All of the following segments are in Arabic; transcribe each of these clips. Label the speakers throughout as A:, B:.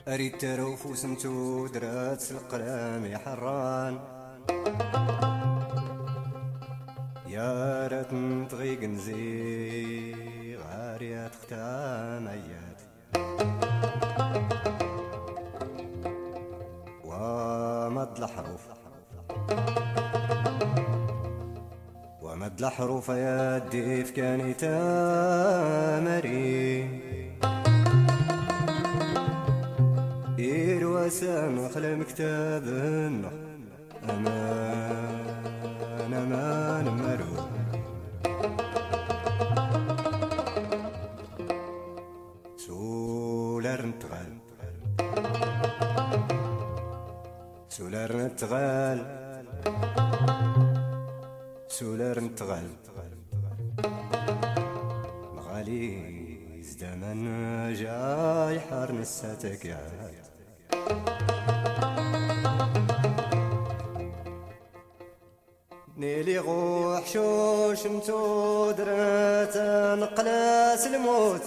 A: أريد تروف وسنتو درات القلام يا حران يا رات نطغيق نزيغ عاريات ختام عيات ومد الحروف ومد الحروف يا الديف كاني تامري وسام خلم كتاب أمان أمان مرو سولار نتغال سولار نتغال سولار نتغال مغالي زدمن جاي حار نساتك يا نيلي غوح شوش نتو درات نقلاس الموت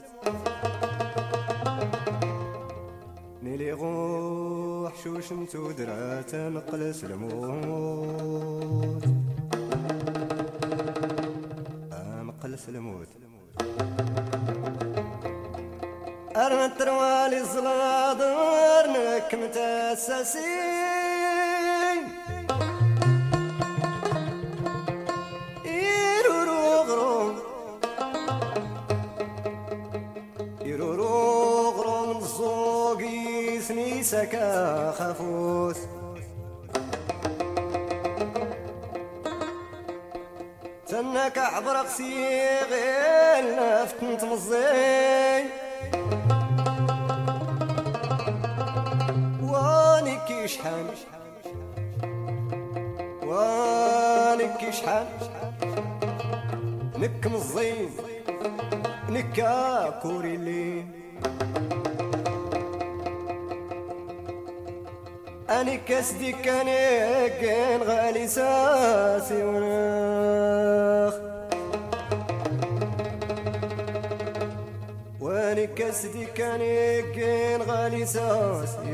A: نيلي غوح شوش نتو درات نقلاس الموت نقلاس الموت أرن تروالي الزلادر نك متأسسين يرورو غرون الزوقي سنيسكا خفوس تنك عبرق سيغي لفت نتمزي وانك شحال وانك شحال نك مزين نكا كوريلين أني كسدي كان غالي ساسي وناخ واني كسدي كان غالي ساسي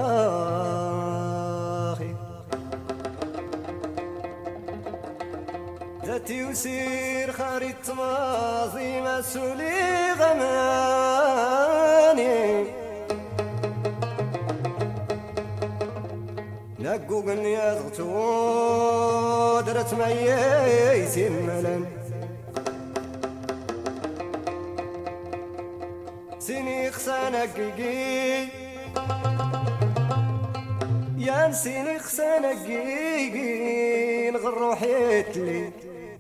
A: وناخي ذاتي وسير خاريط ماضي مسؤولي غماني نقوقن يضغطو درت ميسي ملن سيني خسانقيقي يا سيني خسانقيقي نغر روحيت لي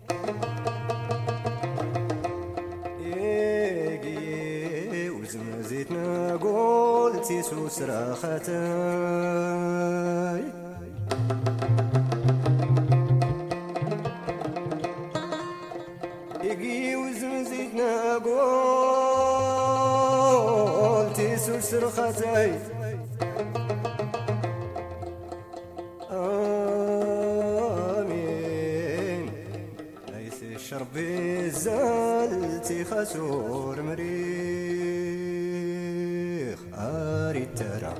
A: يجي وزمزيتنا قلتي سوسرا ختاي يجي وزمزيتنا قلتي سوسرا ختاي شربي زالتي خسور مريخ أريد ترى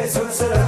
B: سلسلة